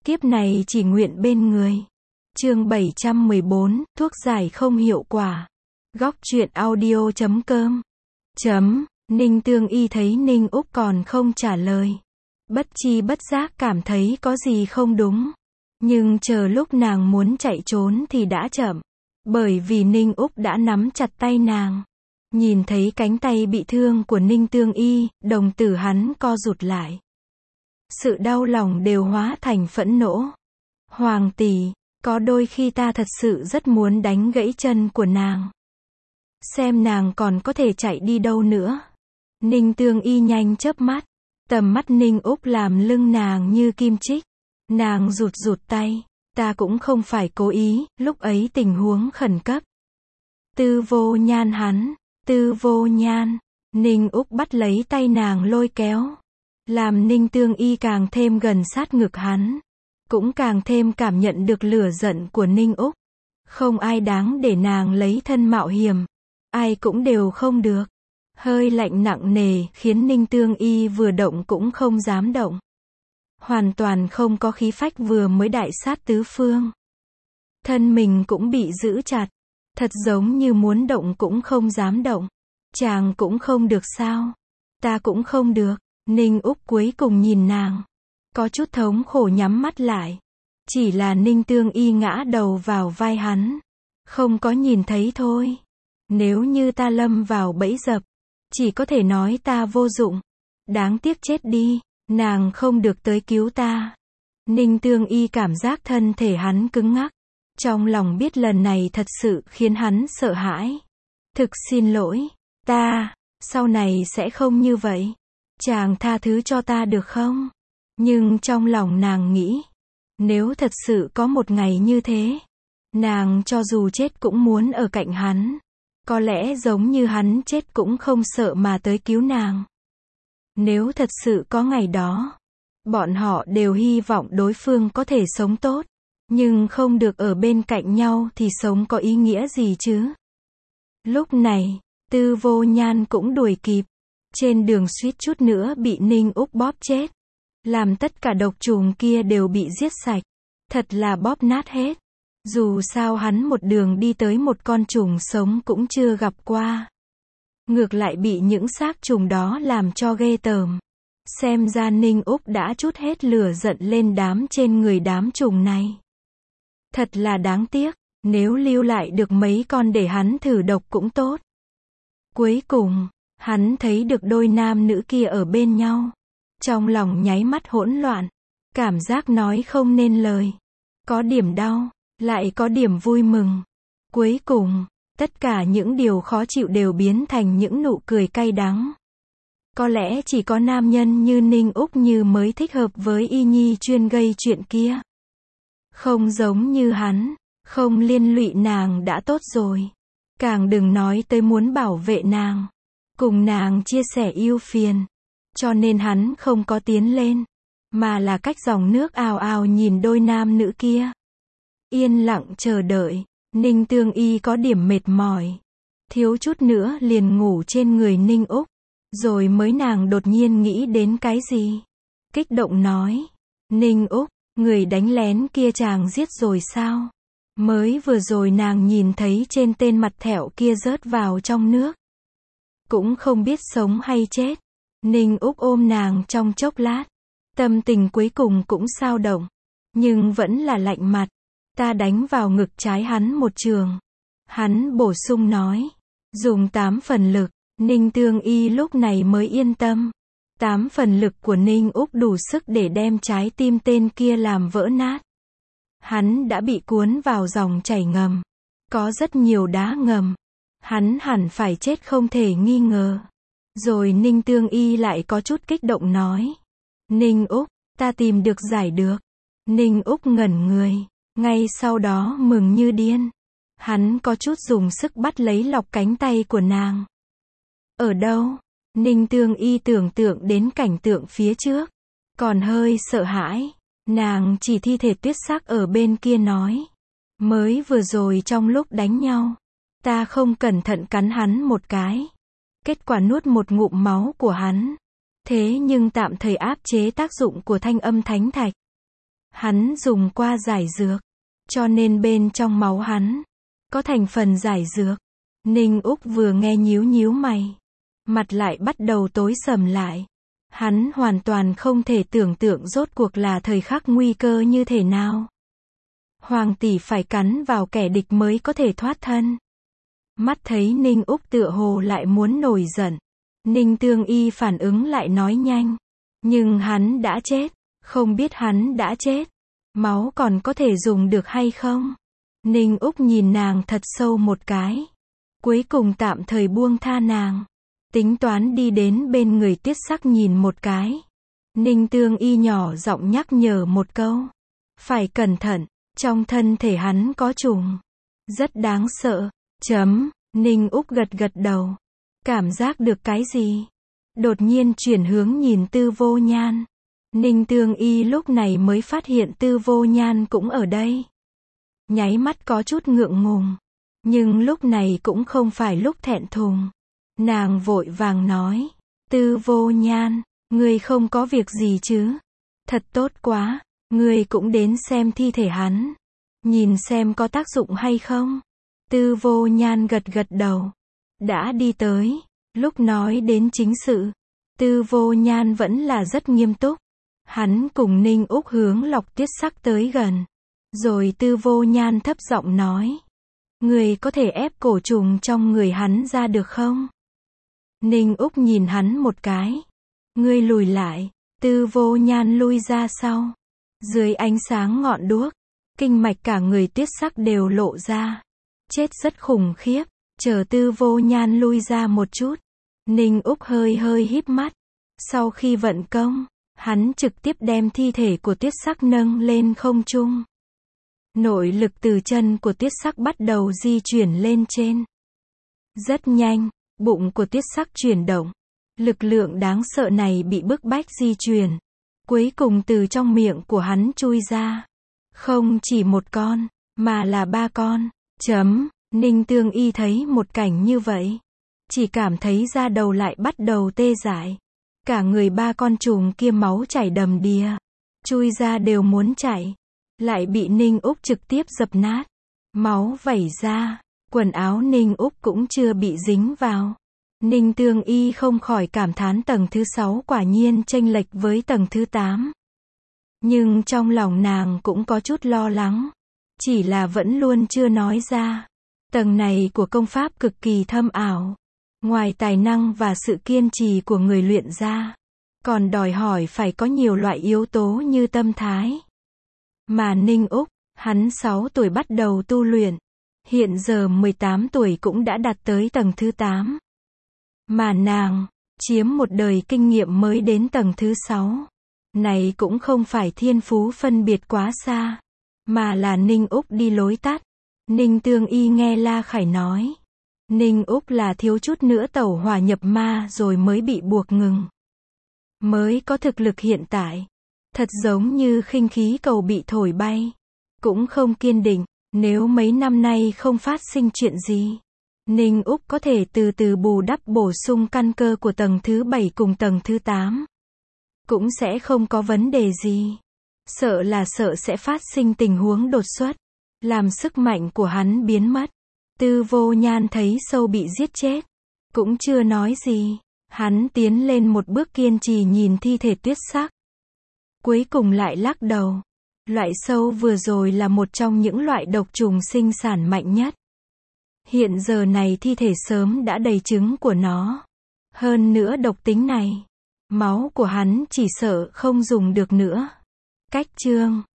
Kiếp này chỉ nguyện bên người. Chương 714, thuốc giải không hiệu quả. Góc truyện audio.com. Ninh Tương Y thấy Ninh Úc còn không trả lời. Bất chi bất giác cảm thấy có gì không đúng. Nhưng chờ lúc nàng muốn chạy trốn thì đã chậm. Bởi vì Ninh Úc đã nắm chặt tay nàng. Nhìn thấy cánh tay bị thương của Ninh Tương Y, đồng tử hắn co rụt lại. Sự đau lòng đều hóa thành phẫn nộ. Hoàng tỷ, có đôi khi ta thật sự rất muốn đánh gãy chân của nàng. Xem nàng còn có thể chạy đi đâu nữa. Ninh Tương Y nhanh chớp mắt. Tầm mắt Ninh Úc làm lưng nàng như kim chích. Nàng rụt tay. Ta cũng không phải cố ý, lúc ấy tình huống khẩn cấp. Tư Vô Nhan hắn. Tư Vô Nhan. Ninh Úc bắt lấy tay nàng lôi kéo. Làm Ninh Tương Y càng thêm gần sát ngực hắn. Cũng càng thêm cảm nhận được lửa giận của Ninh Úc. Không ai đáng để nàng lấy thân mạo hiểm. Ai cũng đều không được. Hơi lạnh nặng nề khiến Ninh Tương Y vừa động cũng không dám động. Hoàn toàn không có khí phách vừa mới đại sát tứ phương. Thân mình cũng bị giữ chặt. Thật giống như muốn động cũng không dám động. Chàng cũng không được sao? Ta cũng không được. Ninh Úc cuối cùng nhìn nàng. Có chút thống khổ nhắm mắt lại. Chỉ là Ninh Tương Y ngã đầu vào vai hắn. Không có nhìn thấy thôi. Nếu như ta lâm vào bẫy dập. Chỉ có thể nói ta vô dụng. Đáng tiếc chết đi. Nàng không được tới cứu ta. Ninh Tương Y cảm giác thân thể hắn cứng ngắc. Trong lòng biết lần này thật sự khiến hắn sợ hãi. Thực xin lỗi. Ta, sau này sẽ không như vậy. Chàng tha thứ cho ta được không? Nhưng trong lòng nàng nghĩ. Nếu thật sự có một ngày như thế. Nàng cho dù chết cũng muốn ở cạnh hắn. Có lẽ giống như hắn chết cũng không sợ mà tới cứu nàng. Nếu thật sự có ngày đó. Bọn họ đều hy vọng đối phương có thể sống tốt. Nhưng không được ở bên cạnh nhau thì sống có ý nghĩa gì chứ? Lúc này, Tư Vô Nhan cũng đuổi kịp. Trên đường suýt chút nữa bị Ninh Úc bóp chết. Làm tất cả độc trùng kia đều bị giết sạch. Thật là bóp nát hết. Dù sao hắn một đường đi tới một con trùng sống cũng chưa gặp qua. Ngược lại bị những xác trùng đó làm cho ghê tởm. Xem ra Ninh Úc đã trút hết lửa giận lên trên người đám trùng này. Thật là đáng tiếc. Nếu lưu lại được mấy con để hắn thử độc cũng tốt. Cuối cùng, hắn thấy được đôi nam nữ kia ở bên nhau. Trong lòng nháy mắt hỗn loạn. Cảm giác nói không nên lời. Có điểm đau, lại có điểm vui mừng. Cuối cùng, tất cả những điều khó chịu đều biến thành những nụ cười cay đắng. Có lẽ chỉ có nam nhân như Ninh Úc Như mới thích hợp với Y Nhi chuyên gây chuyện kia. Không giống như hắn, không liên lụy nàng đã tốt rồi. Càng đừng nói tới muốn bảo vệ nàng. Cùng nàng chia sẻ ưu phiền. Cho nên hắn không có tiến lên. Mà là cách dòng nước ào ào nhìn đôi nam nữ kia. Yên lặng chờ đợi. Ninh Tương Y có điểm mệt mỏi. Thiếu chút nữa liền ngủ trên người Ninh Úc. Rồi mới nàng đột nhiên nghĩ đến cái gì. Kích động nói. Ninh Úc, người đánh lén kia chàng giết rồi sao? Mới vừa rồi nàng nhìn thấy trên tên mặt thẹo kia rớt vào trong nước. Cũng không biết sống hay chết. Ninh Úc ôm nàng trong chốc lát. Tâm tình cuối cùng cũng xao động. Nhưng vẫn là lạnh mặt. Ta đánh vào ngực trái hắn một trường. Hắn bổ sung nói. Dùng 8 phần lực. Ninh Tương Y lúc này mới yên tâm. 8 phần lực của Ninh Úc đủ sức để đem trái tim tên kia làm vỡ nát. Hắn đã bị cuốn vào dòng chảy ngầm. Có rất nhiều đá ngầm. Hắn hẳn phải chết không thể nghi ngờ. Rồi Ninh Tương Y lại có chút kích động nói. Ninh Úc, ta tìm được giải được. Ninh Úc ngẩn người. Ngay sau đó mừng như điên. Hắn có chút dùng sức bắt lấy lọc cánh tay của nàng. Ở đâu? Ninh Tương Y tưởng tượng đến cảnh tượng phía trước. Còn hơi sợ hãi. Nàng chỉ thi thể tuyết sắc ở bên kia nói. Mới vừa rồi trong lúc đánh nhau. Ta không cẩn thận cắn hắn một cái. Kết quả nuốt một ngụm máu của hắn. Thế nhưng tạm thời áp chế tác dụng của thanh âm thánh thạch. Hắn dùng qua giải dược, cho nên bên trong máu hắn có thành phần giải dược. Ninh Úc vừa nghe nhíu nhíu mày, mặt lại bắt đầu tối sầm lại. Hắn hoàn toàn không thể tưởng tượng rốt cuộc là thời khắc nguy cơ như thế nào. Hoàng tỷ phải cắn vào kẻ địch mới có thể thoát thân. Mắt thấy Ninh Úc tựa hồ lại muốn nổi giận, Ninh Tương Y phản ứng lại nói nhanh. Nhưng hắn đã chết, không biết hắn đã chết. Máu còn có thể dùng được hay không? Ninh Úc nhìn nàng thật sâu một cái. Cuối cùng tạm thời buông tha nàng. Tính toán đi đến bên người Tuyết Sắc nhìn một cái. Ninh Tương Y nhỏ giọng nhắc nhở một câu. Phải cẩn thận, trong thân thể hắn có trùng. Rất đáng sợ. Ninh Úc gật gật đầu. Cảm giác được cái gì? Đột nhiên chuyển hướng nhìn Tư Vô Nhan. Ninh Tương Y lúc này mới phát hiện Tư Vô Nhan cũng ở đây. Nháy mắt có chút ngượng ngùng. Nhưng lúc này cũng không phải lúc thẹn thùng. Nàng vội vàng nói. Tư Vô Nhan, ngươi không có việc gì chứ? Thật tốt quá, ngươi cũng đến xem thi thể hắn. Nhìn xem có tác dụng hay không? Tư Vô Nhan gật gật đầu. Đã đi tới. Lúc nói đến chính sự, Tư Vô Nhan vẫn là rất nghiêm túc. Hắn cùng Ninh Úc hướng Lộc Tuyết Sắc tới gần. Rồi Tư Vô Nhan thấp giọng nói. Người có thể ép cổ trùng trong người hắn ra được không? Ninh Úc nhìn hắn một cái. Ngươi lùi lại. Tư Vô Nhan lui ra sau. Dưới ánh sáng ngọn đuốc, kinh mạch cả người Tuyết Sắc đều lộ ra. Chết rất khủng khiếp. Chờ Tư Vô Nhan lui ra một chút, Ninh Úc hơi hơi híp mắt. Sau khi vận công, hắn trực tiếp đem thi thể của Tuyết Sắc nâng lên không trung. Nội lực từ chân của Tuyết Sắc bắt đầu di chuyển lên trên. Rất nhanh, bụng của Tuyết Sắc chuyển động. Lực lượng đáng sợ này bị bức bách di chuyển. Cuối cùng từ trong miệng của hắn chui ra. Không chỉ một con, mà là 3 con. Ninh Tương Y thấy một cảnh như vậy. Chỉ cảm thấy da đầu lại bắt đầu tê dại. Cả người 3 con trùng kia máu chảy đầm đìa. Chui ra đều muốn chạy. Lại bị Ninh Úc trực tiếp dập nát. Máu vẩy ra. Quần áo Ninh Úc cũng chưa bị dính vào. Ninh Tương Y không khỏi cảm thán tầng thứ 6 quả nhiên chênh lệch với tầng thứ 8. Nhưng trong lòng nàng cũng có chút lo lắng. Chỉ là vẫn luôn chưa nói ra. Tầng này của công pháp cực kỳ thâm ảo. Ngoài tài năng và sự kiên trì của người luyện ra, còn đòi hỏi phải có nhiều loại yếu tố như tâm thái. Mà Ninh Úc, hắn 6 tuổi bắt đầu tu luyện. Hiện giờ 18 tuổi cũng đã đạt tới tầng thứ 8. Mà nàng, chiếm một đời kinh nghiệm mới đến tầng thứ 6. Này cũng không phải thiên phú phân biệt quá xa, mà là Ninh Úc đi lối tắt. Ninh Tương Y nghe La Khải nói. Ninh Úc là thiếu chút nữa tẩu hỏa nhập ma rồi mới bị buộc ngừng. Mới có thực lực hiện tại. Thật giống như khinh khí cầu bị thổi bay. Cũng không kiên định, nếu mấy năm nay không phát sinh chuyện gì. Ninh Úc có thể từ từ bù đắp bổ sung căn cơ của tầng thứ 7 cùng tầng thứ 8. Cũng sẽ không có vấn đề gì. Sợ là sợ sẽ phát sinh tình huống đột xuất. Làm sức mạnh của hắn biến mất. Tư Vô Nhan thấy sâu bị giết chết. Cũng chưa nói gì. Hắn tiến lên một bước kiên trì nhìn thi thể Tuyết Sắc. Cuối cùng lại lắc đầu. Loại sâu vừa rồi là một trong những loại độc trùng sinh sản mạnh nhất. Hiện giờ này thi thể sớm đã đầy trứng của nó. Hơn nữa độc tính này. Máu của hắn chỉ sợ không dùng được nữa. Cách chương